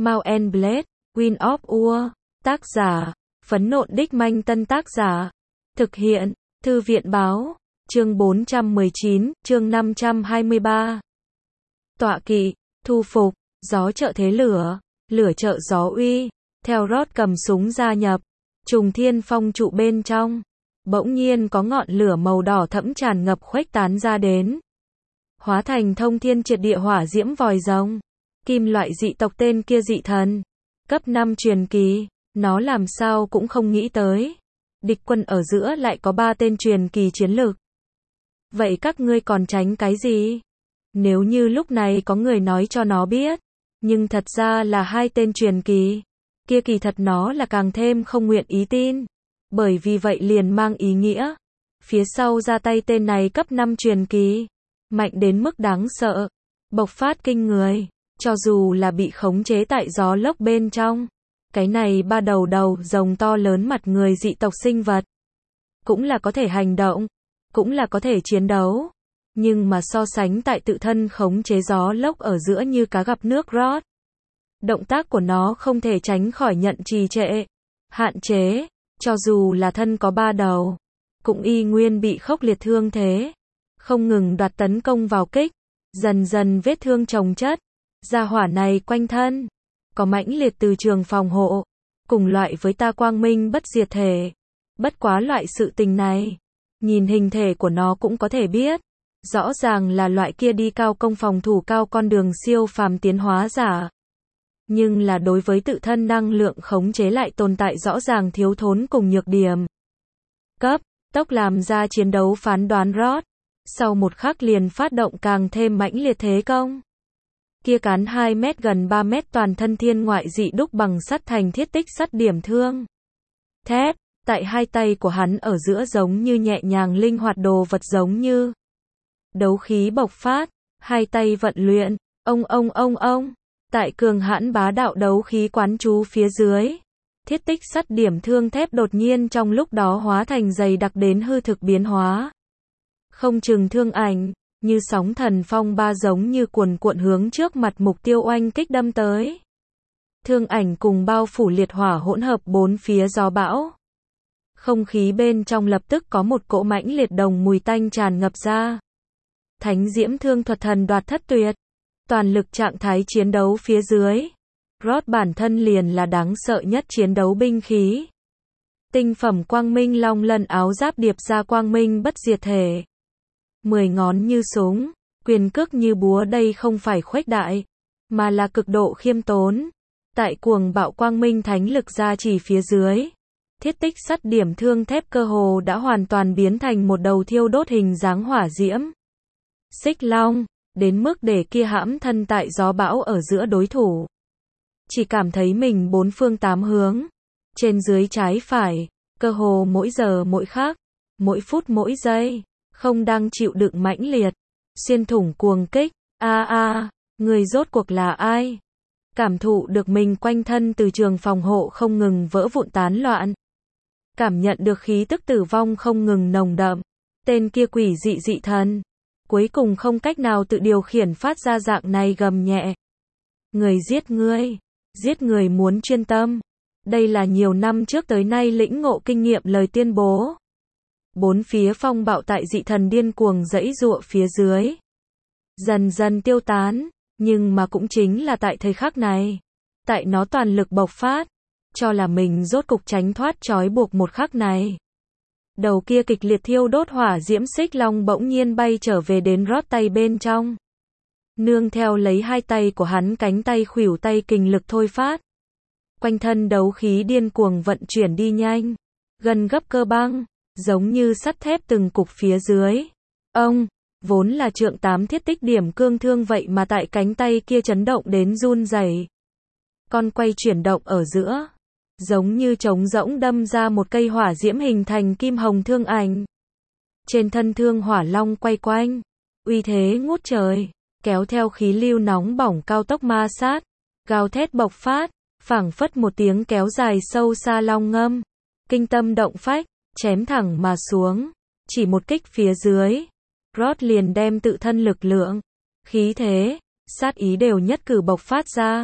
Mount and Blade, Wind of War. Tác giả, Phấn Nộn Đích Manh. Tân tác giả, thực hiện, Thư viện Báo. Chương 419, chương 523. Tọa kỵ, thu phục, gió trợ thế lửa, lửa trợ gió uy. Theo Rod cầm súng gia nhập, trùng thiên phong trụ bên trong. Bỗng nhiên có ngọn lửa màu đỏ thẫm tràn ngập khuếch tán ra đến. Hóa thành thông thiên triệt địa hỏa diễm vòi rồng. Kim loại dị tộc tên kia dị thần. Cấp 5 truyền kỳ, nó làm sao cũng không nghĩ tới. Địch quân ở giữa lại có 3 tên truyền kỳ chiến lược. Vậy các ngươi còn tránh cái gì? Nếu như lúc này có người nói cho nó biết, nhưng thật ra là 2 tên truyền kỳ, kia kỳ thật nó là càng thêm không nguyện ý tin. Bởi vì vậy liền mang ý nghĩa, phía sau ra tay tên này cấp 5 truyền kỳ, mạnh đến mức đáng sợ, bộc phát kinh người, cho dù là bị khống chế tại gió lốc bên trong. Cái này 3 đầu rồng to lớn mặt người dị tộc sinh vật, cũng là có thể hành động, cũng là có thể chiến đấu, nhưng mà so sánh tại tự thân khống chế gió lốc ở giữa như cá gặp nước Rod. Động tác của nó không thể tránh khỏi nhận trì trệ, hạn chế, cho dù là thân có 3 đầu, cũng y nguyên bị khốc liệt thương thế, không ngừng đoạt tấn công vào kích, dần dần vết thương chồng chất. Gia hỏa này quanh thân có mãnh liệt từ trường phòng hộ, cùng loại với ta quang minh bất diệt thể. Bất quá loại sự tình này, nhìn hình thể của nó cũng có thể biết, rõ ràng là loại kia đi cao công phòng thủ cao con đường siêu phàm tiến hóa giả. Nhưng là đối với tự thân năng lượng khống chế lại tồn tại rõ ràng thiếu thốn cùng nhược điểm. Cấp tốc làm ra chiến đấu phán đoán Rod, sau một khắc liền phát động càng thêm mãnh liệt thế công. Kia cán 2 mét gần 3 mét toàn thân thiên ngoại dị đúc bằng sắt thành thiết tích sắt điểm thương. Thép, tại 2 tay của hắn ở giữa giống như nhẹ nhàng linh hoạt đồ vật giống như đấu khí bộc phát, 2 tay vận luyện, ông. Tại cường hãn bá đạo đấu khí quán chú phía dưới, thiết tích sắt điểm thương thép đột nhiên trong lúc đó hóa thành dày đặc đến hư thực biến hóa. Không chừng thương ảnh, như sóng thần phong ba giống như cuồn cuộn hướng trước mặt mục tiêu oanh kích đâm tới. Thương ảnh cùng bao phủ liệt hỏa hỗn hợp bốn phía gió bão. Không khí bên trong lập tức có một cỗ mãnh liệt đồng mùi tanh tràn ngập ra. Thánh diễm thương thuật thần đoạt thất tuyệt. Toàn lực trạng thái chiến đấu phía dưới. Rod bản thân liền là đáng sợ nhất chiến đấu binh khí. Tinh phẩm quang minh long lân áo giáp điệp ra quang minh bất diệt thể. 10 ngón như súng, quyền cước như búa, đây không phải khuếch đại, mà là cực độ khiêm tốn. Tại cuồng bạo quang minh thánh lực ra chỉ phía dưới, thiết tích sắt điểm thương thép cơ hồ đã hoàn toàn biến thành một đầu thiêu đốt hình dáng hỏa diễm. Xích long, đến mức để kia hãm thân tại gió bão ở giữa đối thủ. Chỉ cảm thấy mình 4 phương 8 hướng, trên dưới trái phải, cơ hồ mỗi giờ mỗi khắc, mỗi phút mỗi giây, không đang chịu đựng mãnh liệt, xuyên thủng cuồng kích. Người rốt cuộc là ai? Cảm thụ được mình quanh thân từ trường phòng hộ không ngừng vỡ vụn tán loạn. Cảm nhận được khí tức tử vong không ngừng nồng đậm. Tên kia quỷ dị thần, cuối cùng không cách nào tự điều khiển phát ra dạng này gầm nhẹ. Người giết người muốn chuyên tâm. Đây là nhiều năm trước tới nay lĩnh ngộ kinh nghiệm lời tuyên bố. Bốn phía phong bạo tại dị thần điên cuồng giãy giụa phía dưới, dần dần tiêu tán, nhưng mà cũng chính là tại thời khắc này, tại nó toàn lực bộc phát, cho là mình rốt cục tránh thoát trói buộc một khắc này. Đầu kia kịch liệt thiêu đốt hỏa diễm xích long bỗng nhiên bay trở về đến Rod tay bên trong. Nương theo lấy 2 tay của hắn cánh tay khuỷu tay kình lực thôi phát. Quanh thân đấu khí điên cuồng vận chuyển đi nhanh, gần gấp cơ băng, giống như sắt thép từng cục phía dưới. Ông, vốn là trượng 8 thiết tích điểm cương thương vậy mà tại cánh tay kia chấn động đến run rẩy. Con quay chuyển động ở giữa, giống như trống rỗng đâm ra một cây hỏa diễm hình thành kim hồng thương ảnh. Trên thân thương hỏa long quay quanh, uy thế ngút trời, kéo theo khí lưu nóng bỏng cao tốc ma sát, gào thét bộc phát, phảng phất một tiếng kéo dài sâu xa long ngâm, kinh tâm động phách, chém thẳng mà xuống, chỉ một kích phía dưới, Rod liền đem tự thân lực lượng, khí thế, sát ý đều nhất cử bộc phát ra.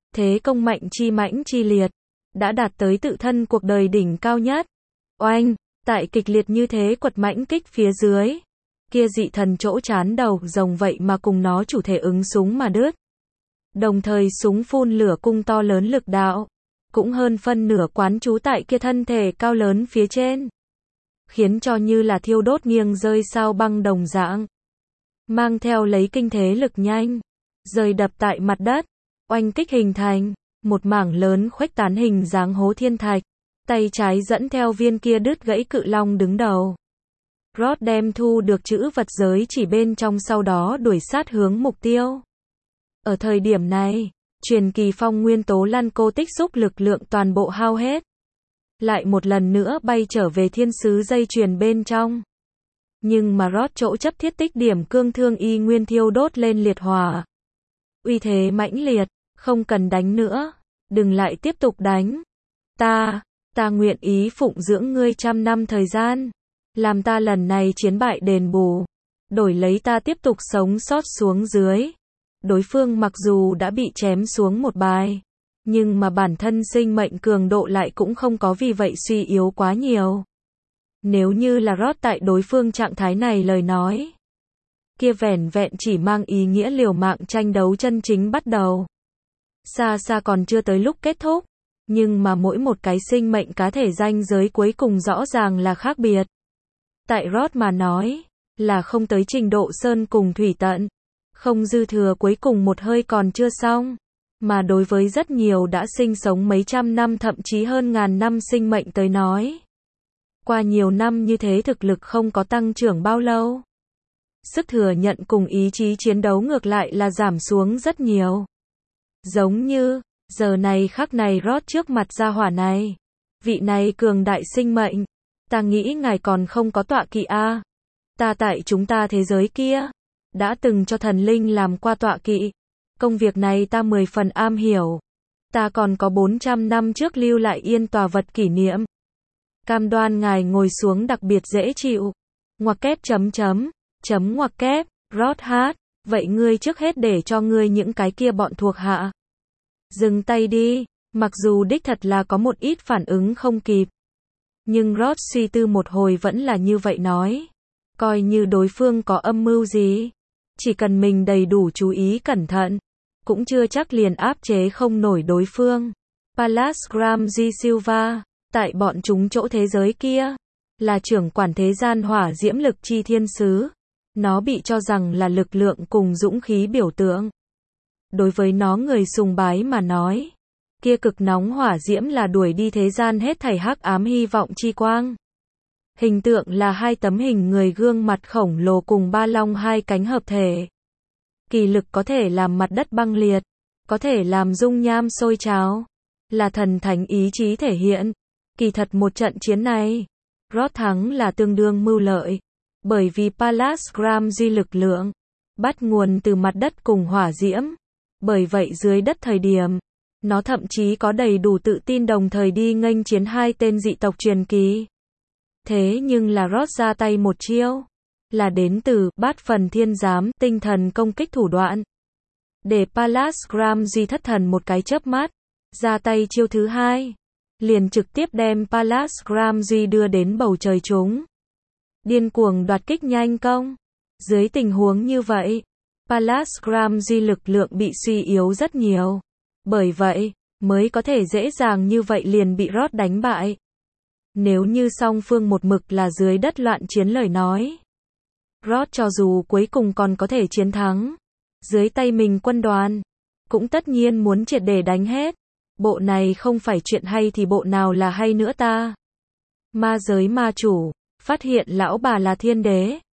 thế công mạnh chi mãnh chi liệt, đã đạt tới tự thân cuộc đời đỉnh cao nhất. Oanh, tại kịch liệt như thế quật mãnh kích phía dưới, kia dị thần chỗ chán đầu rồng vậy mà cùng nó chủ thể ứng súng mà đứt. Đồng thời súng phun lửa cung to lớn lực đạo, cũng hơn phân nửa quán trú tại kia thân thể cao lớn phía trên, khiến cho như là thiêu đốt nghiêng rơi sao băng đồng dạng, mang theo lấy kinh thế lực nhanh, rơi đập tại mặt đất, oanh kích hình thành một mảng lớn khuếch tán hình dáng hố thiên thạch, tay trái dẫn theo viên kia đứt gãy cự long đứng đầu. Rod đem thu được chữ vật giới chỉ bên trong sau đó đuổi sát hướng mục tiêu. Ở thời điểm này, truyền kỳ phong nguyên tố lăn cô tích xúc lực lượng toàn bộ hao hết. Lại một lần nữa bay trở về thiên sứ dây chuyền bên trong. Nhưng mà Rod chỗ chấp thiết tích điểm cương thương y nguyên thiêu đốt lên liệt hỏa. Uy thế mãnh liệt, không cần đánh nữa, đừng lại tiếp tục đánh. Ta nguyện ý phụng dưỡng ngươi 100 năm thời gian, làm ta lần này chiến bại đền bù, đổi lấy ta tiếp tục sống sót xuống dưới. Đối phương mặc dù đã bị chém xuống một bài, nhưng mà bản thân sinh mệnh cường độ lại cũng không có vì vậy suy yếu quá nhiều. Nếu như là Rod tại đối phương trạng thái này lời nói, kia vẻn vẹn chỉ mang ý nghĩa liều mạng tranh đấu chân chính bắt đầu. Xa xa còn chưa tới lúc kết thúc, nhưng mà mỗi một cái sinh mệnh cá thể ranh giới cuối cùng rõ ràng là khác biệt. Tại Rod mà nói, là không tới trình độ sơn cùng thủy tận, không dư thừa cuối cùng một hơi còn chưa xong, mà đối với rất nhiều đã sinh sống mấy trăm năm thậm chí hơn ngàn năm sinh mệnh tới nói. Qua nhiều năm như thế thực lực không có tăng trưởng bao lâu. Sức thừa nhận cùng ý chí chiến đấu ngược lại là giảm xuống rất nhiều. Giống như, giờ này khắc này Rod trước mặt gia hỏa này. Vị này cường đại sinh mệnh. Ta nghĩ ngài còn không có tọa kỵ a. Ta tại chúng ta thế giới kia, đã từng cho thần linh làm qua tọa kỵ. Công việc này ta 10 phần am hiểu. Ta còn có 400 năm trước lưu lại yên tòa vật kỷ niệm. Cam đoan ngài ngồi xuống đặc biệt dễ chịu. Ngoặc kép ngoặc kép, Rod hát, vậy ngươi trước hết để cho ngươi những cái kia bọn thuộc hạ. Dừng tay đi, mặc dù đích thật là có một ít phản ứng không kịp. Nhưng Rod suy tư một hồi vẫn là như vậy nói. Coi như đối phương có âm mưu gì. Chỉ cần mình đầy đủ chú ý cẩn thận, cũng chưa chắc liền áp chế không nổi đối phương. Pallas Gramji Silva, tại bọn chúng chỗ thế giới kia, là trưởng quản thế gian hỏa diễm lực chi thiên sứ. Nó bị cho rằng là lực lượng cùng dũng khí biểu tượng. Đối với nó người sùng bái mà nói, kia cực nóng hỏa diễm là đuổi đi thế gian hết thảy hắc ám hy vọng chi quang. Hình tượng là hai tấm hình người gương mặt khổng lồ cùng ba long hai cánh hợp thể. Kỳ lực có thể làm mặt đất băng liệt, có thể làm dung nham sôi trào, là thần thánh ý chí thể hiện. Kỳ thật một trận chiến này, Rod thắng là tương đương mưu lợi, bởi vì Pallas Gramji lực lượng bắt nguồn từ mặt đất cùng hỏa diễm. Bởi vậy dưới đất thời điểm, nó thậm chí có đầy đủ tự tin đồng thời đi nghênh chiến hai tên dị tộc truyền kỳ. Thế nhưng là Rod ra tay một chiêu, là đến từ bát phần thiên giám tinh thần công kích thủ đoạn. Để Pallas Gramji thất thần một cái chớp mắt, ra tay chiêu thứ hai, liền trực tiếp đem Pallas Gramji đưa đến bầu trời chúng. Điên cuồng đoạt kích nhanh công. Dưới tình huống như vậy, Pallas Gramji lực lượng bị suy yếu rất nhiều. Bởi vậy, mới có thể dễ dàng như vậy liền bị Rod đánh bại. Nếu như song phương một mực là dưới đất loạn chiến lời nói, Rod cho dù cuối cùng còn có thể chiến thắng, dưới tay mình quân đoàn, cũng tất nhiên muốn triệt để đánh hết. Bộ này không phải chuyện hay thì bộ nào là hay nữa ta. Ma giới ma chủ, phát hiện lão bà là thiên đế.